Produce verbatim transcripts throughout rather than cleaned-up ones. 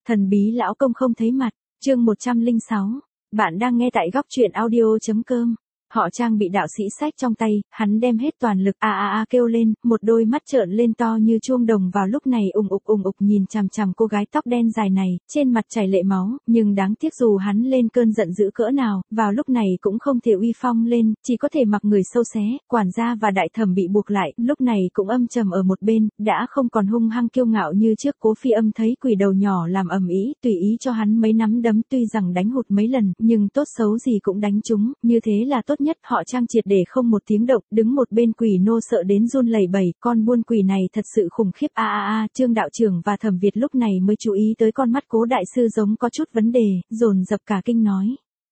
Thần bí lão công không thấy mặt, chương một trăm lẻ sáu. Bạn đang nghe tại góc truyện audio.com. Họ Trang bị đạo sĩ sách trong tay, hắn đem hết toàn lực a a a kêu lên, một đôi mắt trợn lên to như chuông đồng vào lúc này ùng ục ùng ục nhìn chằm chằm cô gái tóc đen dài này, trên mặt chảy lệ máu, nhưng đáng tiếc dù hắn lên cơn giận dữ cỡ nào, vào lúc này cũng không thể uy phong lên, chỉ có thể mặc người sâu xé, quản gia và đại thẩm bị buộc lại, lúc này cũng âm trầm ở một bên, đã không còn hung hăng kiêu ngạo như trước. Cố Phi Âm thấy quỷ đầu nhỏ làm ầm ĩ, tùy ý cho hắn mấy nắm đấm, tuy rằng đánh hụt mấy lần, nhưng tốt xấu gì cũng đánh trúng, như thế là tốt nhất. Họ Trang triệt để không một tiếng động, đứng một bên quỷ nô sợ đến run lẩy bẩy, con buôn quỷ này thật sự khủng khiếp a a a. Trương đạo trưởng và Thẩm Việt lúc này mới chú ý tới con mắt Cố đại sư giống có chút vấn đề, dồn dập cả kinh nói: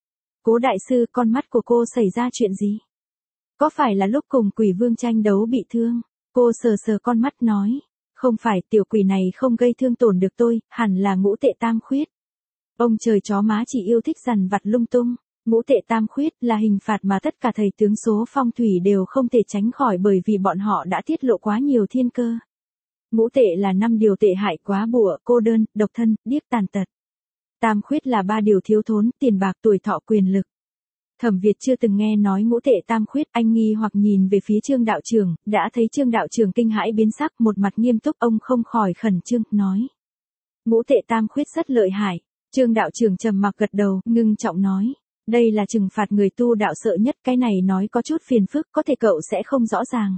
Cố đại sư, con mắt của cô xảy ra chuyện gì? Có phải là lúc cùng quỷ vương tranh đấu bị thương? Cô sờ sờ con mắt nói: Không phải, tiểu quỷ này không gây thương tổn được tôi, hẳn là ngũ tệ tam khuyết. Ông trời chó má chỉ yêu thích dằn vặt lung tung. Ngũ tệ tam khuyết là hình phạt mà tất cả thầy tướng số phong thủy đều không thể tránh khỏi, bởi vì bọn họ đã tiết lộ quá nhiều thiên cơ. Ngũ tệ là năm điều tệ hại: quá bụa, cô đơn, độc thân, điếc tàn tật. Tam khuyết là ba điều: thiếu thốn, tiền bạc, tuổi thọ, quyền lực. Thẩm Việt chưa từng nghe nói ngũ tệ tam khuyết, anh nghi hoặc nhìn về phía Trương đạo trưởng, đã thấy Trương đạo trưởng kinh hãi biến sắc, một mặt nghiêm túc, ông không khỏi khẩn trương nói: Ngũ tệ tam khuyết rất lợi hại. Trương đạo trưởng trầm mặc gật đầu, ngưng trọng nói: Đây là trừng phạt người tu đạo sợ nhất, cái này nói có chút phiền phức, có thể cậu sẽ không rõ ràng.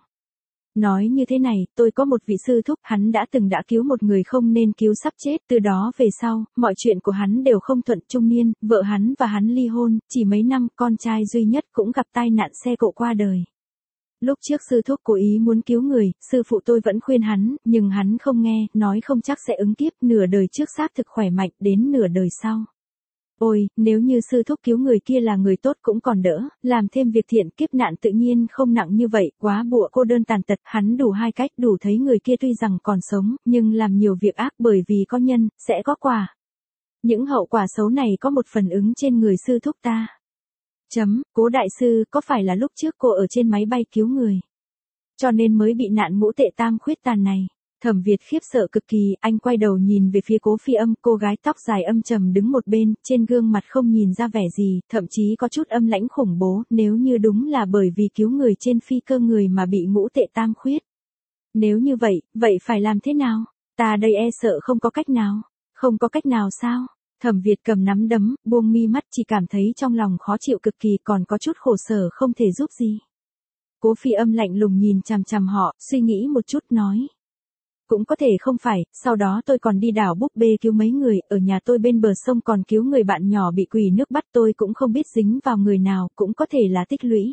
Nói như thế này, tôi có một vị sư thúc, hắn đã từng đã cứu một người không nên cứu sắp chết, từ đó về sau, mọi chuyện của hắn đều không thuận. Trung niên, vợ hắn và hắn ly hôn, chỉ mấy năm, con trai duy nhất cũng gặp tai nạn xe cộ qua đời. Lúc trước sư thúc cố ý muốn cứu người, sư phụ tôi vẫn khuyên hắn, nhưng hắn không nghe, nói không chắc sẽ ứng kiếp, nửa đời trước xác thực khỏe mạnh, đến nửa đời sau. Ôi, nếu như sư thúc cứu người kia là người tốt cũng còn đỡ, làm thêm việc thiện, kiếp nạn tự nhiên không nặng như vậy. Quá bụa, cô đơn tàn tật, hắn đủ hai cách, đủ thấy người kia tuy rằng còn sống, nhưng làm nhiều việc ác, bởi vì có nhân, sẽ có quả. Những hậu quả xấu này có một phần ứng trên người sư thúc ta. Chấm, Cố đại sư, có phải là lúc trước cô ở trên máy bay cứu người, cho nên mới bị nạn ngũ tệ tam khuyết tàn này? Thẩm Việt khiếp sợ cực kỳ, anh quay đầu nhìn về phía Cố Phi Âm, cô gái tóc dài âm trầm đứng một bên, trên gương mặt không nhìn ra vẻ gì, thậm chí có chút âm lãnh khủng bố, nếu như đúng là bởi vì cứu người trên phi cơ người mà bị ngũ tệ tam khuyết. Nếu như vậy, vậy phải làm thế nào? Ta đây e sợ không có cách nào. Không có cách nào sao? Thẩm Việt cầm nắm đấm, buông mi mắt, chỉ cảm thấy trong lòng khó chịu cực kỳ, còn có chút khổ sở không thể giúp gì. Cố Phi Âm lạnh lùng nhìn chằm chằm họ, suy nghĩ một chút nói: Cũng có thể không phải, sau đó tôi còn đi đảo búp bê cứu mấy người, ở nhà tôi bên bờ sông còn cứu người bạn nhỏ bị quỷ nước bắt, tôi cũng không biết dính vào người nào, cũng có thể là tích lũy.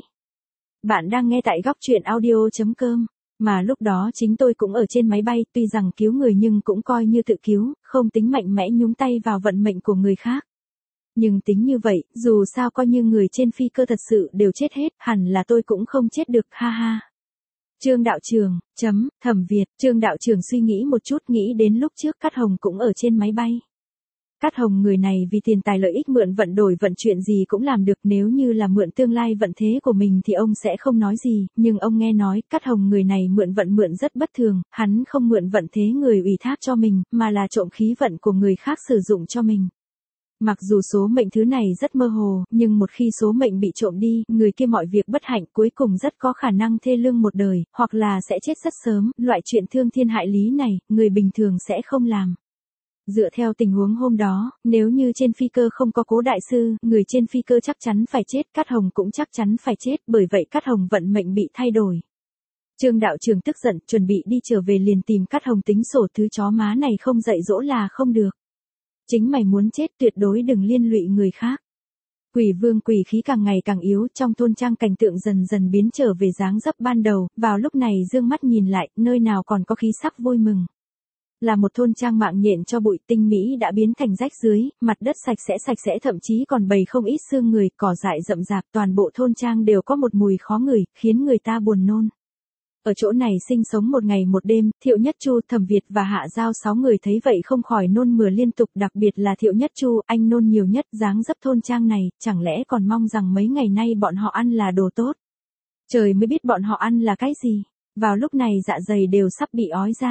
Bạn đang nghe tại góc truyện audio.com, mà lúc đó chính tôi cũng ở trên máy bay, tuy rằng cứu người nhưng cũng coi như tự cứu, không tính mạnh mẽ nhúng tay vào vận mệnh của người khác. Nhưng tính như vậy, dù sao coi như người trên phi cơ thật sự đều chết hết, hẳn là tôi cũng không chết được, ha ha. Trương đạo trưởng, chấm, Thẩm Việt, Trương đạo trưởng suy nghĩ một chút, nghĩ đến lúc trước Cát Hồng cũng ở trên máy bay. Cát Hồng người này vì tiền tài lợi ích mượn vận đổi vận, chuyện gì cũng làm được, nếu như là mượn tương lai vận thế của mình thì ông sẽ không nói gì, nhưng ông nghe nói Cát Hồng người này mượn vận mượn rất bất thường, hắn không mượn vận thế người ủy thác cho mình, mà là trộm khí vận của người khác sử dụng cho mình. Mặc dù số mệnh thứ này rất mơ hồ, nhưng một khi số mệnh bị trộm đi, người kia mọi việc bất hạnh cuối cùng rất có khả năng thê lương một đời, hoặc là sẽ chết rất sớm, loại chuyện thương thiên hại lý này, người bình thường sẽ không làm. Dựa theo tình huống hôm đó, nếu như trên phi cơ không có Cố đại sư, người trên phi cơ chắc chắn phải chết, Cát Hồng cũng chắc chắn phải chết, bởi vậy Cát Hồng vận mệnh bị thay đổi. Trương đạo trưởng tức giận, chuẩn bị đi trở về liền tìm Cát Hồng tính sổ, thứ chó má này không dạy dỗ là không được. Chính mày muốn chết, tuyệt đối đừng liên lụy người khác. Quỷ vương quỷ khí càng ngày càng yếu, trong thôn trang cảnh tượng dần dần biến trở về dáng dấp ban đầu, vào lúc này dương mắt nhìn lại, nơi nào còn có khí sắc vui mừng. Là một thôn trang mạng nhện cho bụi, tinh mỹ đã biến thành rách dưới, mặt đất sạch sẽ sạch sẽ, thậm chí còn bầy không ít xương người, cỏ dại rậm rạp, toàn bộ thôn trang đều có một mùi khó ngửi, khiến người ta buồn nôn. Ở chỗ này sinh sống một ngày một đêm, Thiệu Nhất Chu, Thẩm Việt và Hạ Giao sáu người thấy vậy không khỏi nôn mửa liên tục, đặc biệt là Thiệu Nhất Chu, anh nôn nhiều nhất, dáng dấp thôn trang này, chẳng lẽ còn mong rằng mấy ngày nay bọn họ ăn là đồ tốt. Trời mới biết bọn họ ăn là cái gì, vào lúc này dạ dày đều sắp bị ói ra.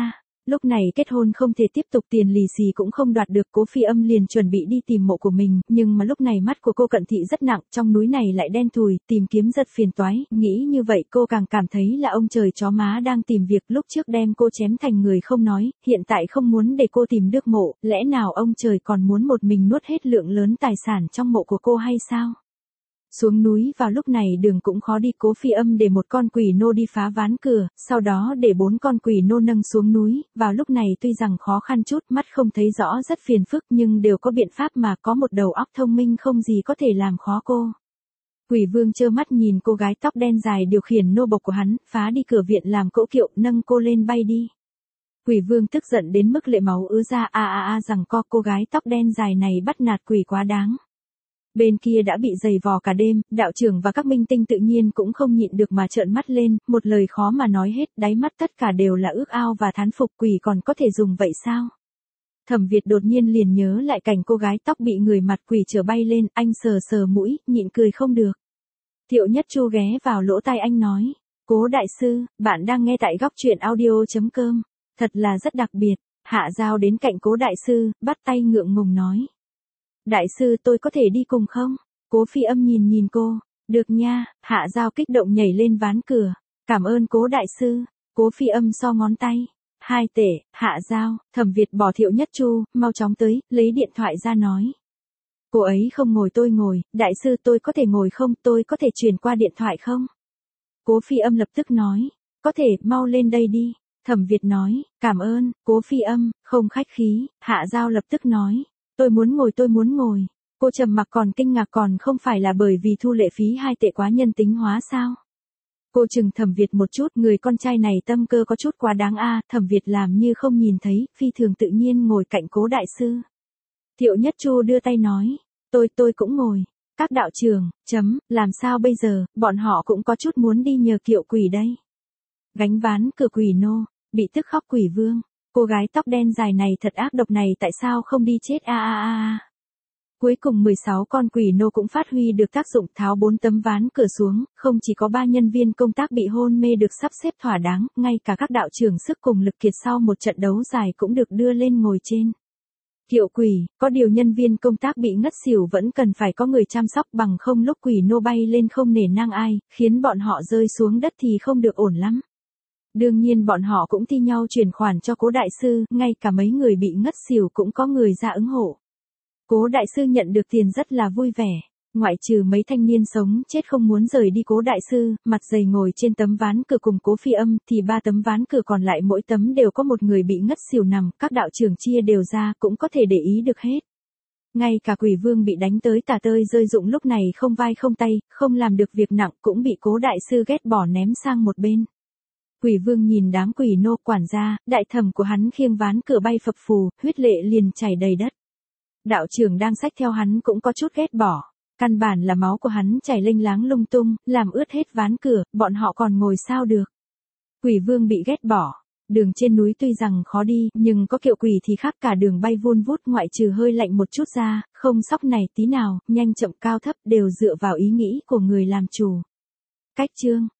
Lúc này kết hôn không thể tiếp tục, tiền lì xì cũng không đoạt được, Cố Phi Âm liền chuẩn bị đi tìm mộ của mình, nhưng mà lúc này mắt của cô cận thị rất nặng, trong núi này lại đen thùi, tìm kiếm rất phiền toái, nghĩ như vậy cô càng cảm thấy là ông trời chó má đang tìm việc, lúc trước đem cô chém thành người không nói, hiện tại không muốn để cô tìm được mộ, lẽ nào ông trời còn muốn một mình nuốt hết lượng lớn tài sản trong mộ của cô hay sao? Xuống núi vào lúc này đường cũng khó đi, Cố Phi Âm để một con quỷ nô đi phá ván cửa, sau đó để bốn con quỷ nô nâng xuống núi, vào lúc này tuy rằng khó khăn chút, mắt không thấy rõ rất phiền phức nhưng đều có biện pháp mà, có một đầu óc thông minh không gì có thể làm khó cô. Quỷ Vương trơ mắt nhìn cô gái tóc đen dài điều khiển nô bộc của hắn, phá đi cửa viện làm cỗ kiệu, nâng cô lên bay đi. Quỷ Vương tức giận đến mức lệ máu ứa ra, a a a rằng co cô gái tóc đen dài này bắt nạt quỷ quá đáng. Bên kia đã bị giày vò cả đêm, đạo trưởng và các minh tinh tự nhiên cũng không nhịn được mà trợn mắt lên, một lời khó mà nói hết, đáy mắt tất cả đều là ước ao và thán phục, quỷ còn có thể dùng vậy sao? Thẩm Việt đột nhiên liền nhớ lại cảnh cô gái tóc bị người mặt quỷ chở bay lên, anh sờ sờ mũi, nhịn cười không được. Thiệu Nhất Chu ghé vào lỗ tai anh nói, Cố đại sư, bạn đang nghe tại góc truyện audio chấm com, thật là rất đặc biệt. Hạ Giao đến cạnh Cố đại sư, bắt tay ngượng ngùng nói. Đại sư tôi có thể đi cùng không? Cố Phi Âm nhìn nhìn cô, được nha. Hạ Giao kích động nhảy lên ván cửa, cảm ơn Cố đại sư. Cố Phi Âm so ngón tay, hai tể. Hạ Giao, Thẩm Việt bỏ Thiệu Nhất Chu, mau chóng tới, lấy điện thoại ra nói. Cô ấy không ngồi tôi ngồi, đại sư tôi có thể ngồi không, tôi có thể truyền qua điện thoại không? Cố Phi Âm lập tức nói, có thể, mau lên đây đi. Thẩm Việt nói, cảm ơn. Cố Phi Âm, không khách khí. Hạ Giao lập tức nói, tôi muốn ngồi tôi muốn ngồi. Cô trầm mặc còn kinh ngạc, còn không phải là bởi vì thu lệ phí hai tệ quá nhân tính hóa sao? Cô chừng Thẩm Việt một chút, người con trai này tâm cơ có chút quá đáng a. Thẩm Việt làm như không nhìn thấy, phi thường tự nhiên ngồi cạnh Cố đại sư. Thiệu Nhất Chu đưa tay nói, tôi tôi cũng ngồi. Các đạo trưởng, chấm, làm sao bây giờ, bọn họ cũng có chút muốn đi nhờ kiệu quỷ đây. Gánh ván cửa quỷ nô, bị tức khóc Quỷ Vương. Cô gái tóc đen dài này thật ác độc này, tại sao không đi chết a a a. Cuối cùng mười sáu con quỷ nô cũng phát huy được tác dụng, tháo bốn tấm ván cửa xuống, không chỉ có ba nhân viên công tác bị hôn mê được sắp xếp thỏa đáng, ngay cả các đạo trưởng sức cùng lực kiệt sau một trận đấu dài cũng được đưa lên ngồi trên kiệu quỷ. Có điều nhân viên công tác bị ngất xỉu vẫn cần phải có người chăm sóc, bằng không lúc quỷ nô bay lên không nể nang ai, khiến bọn họ rơi xuống đất thì không được ổn lắm. Đương nhiên bọn họ cũng thi nhau chuyển khoản cho Cố đại sư, ngay cả mấy người bị ngất xỉu cũng có người ra ứng hộ. Cố đại sư nhận được tiền rất là vui vẻ, ngoại trừ mấy thanh niên sống chết không muốn rời đi Cố đại sư, mặt dày ngồi trên tấm ván cửa cùng Cố Phi Âm, thì ba tấm ván cửa còn lại mỗi tấm đều có một người bị ngất xỉu nằm, các đạo trưởng chia đều ra cũng có thể để ý được hết. Ngay cả Quỷ Vương bị đánh tới tả tơi rơi rụng lúc này không vai không tay, không làm được việc nặng cũng bị Cố đại sư ghét bỏ ném sang một bên. Quỷ Vương nhìn đám quỷ nô, quản gia, đại thẩm của hắn khiêng ván cửa bay phập phù, huyết lệ liền chảy đầy đất. Đạo trưởng đang xách theo hắn cũng có chút ghét bỏ, căn bản là máu của hắn chảy lênh láng lung tung, làm ướt hết ván cửa, bọn họ còn ngồi sao được. Quỷ Vương bị ghét bỏ. Đường trên núi tuy rằng khó đi, nhưng có kiệu quỷ thì khác, cả đường bay vun vút, ngoại trừ hơi lạnh một chút ra, không sóc này tí nào, nhanh chậm cao thấp đều dựa vào ý nghĩ của người làm chủ. Cách chương